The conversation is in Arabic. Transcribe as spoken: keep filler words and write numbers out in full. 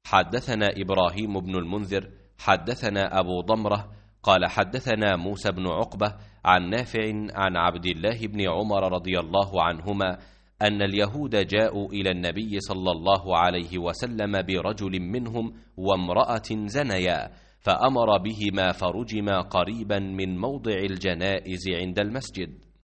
حدثنا إبراهيم بن المنذر حدثنا أبو ضمرة قال حدثنا موسى بن عقبة عن نافع عن عبد الله بن عمر رضي الله عنهما أن اليهود جاءوا إلى النبي صلى الله عليه وسلم برجل منهم وامرأة زنيا، فأمر بهما فرجما قريبا من موضع الجنائز عند المسجد.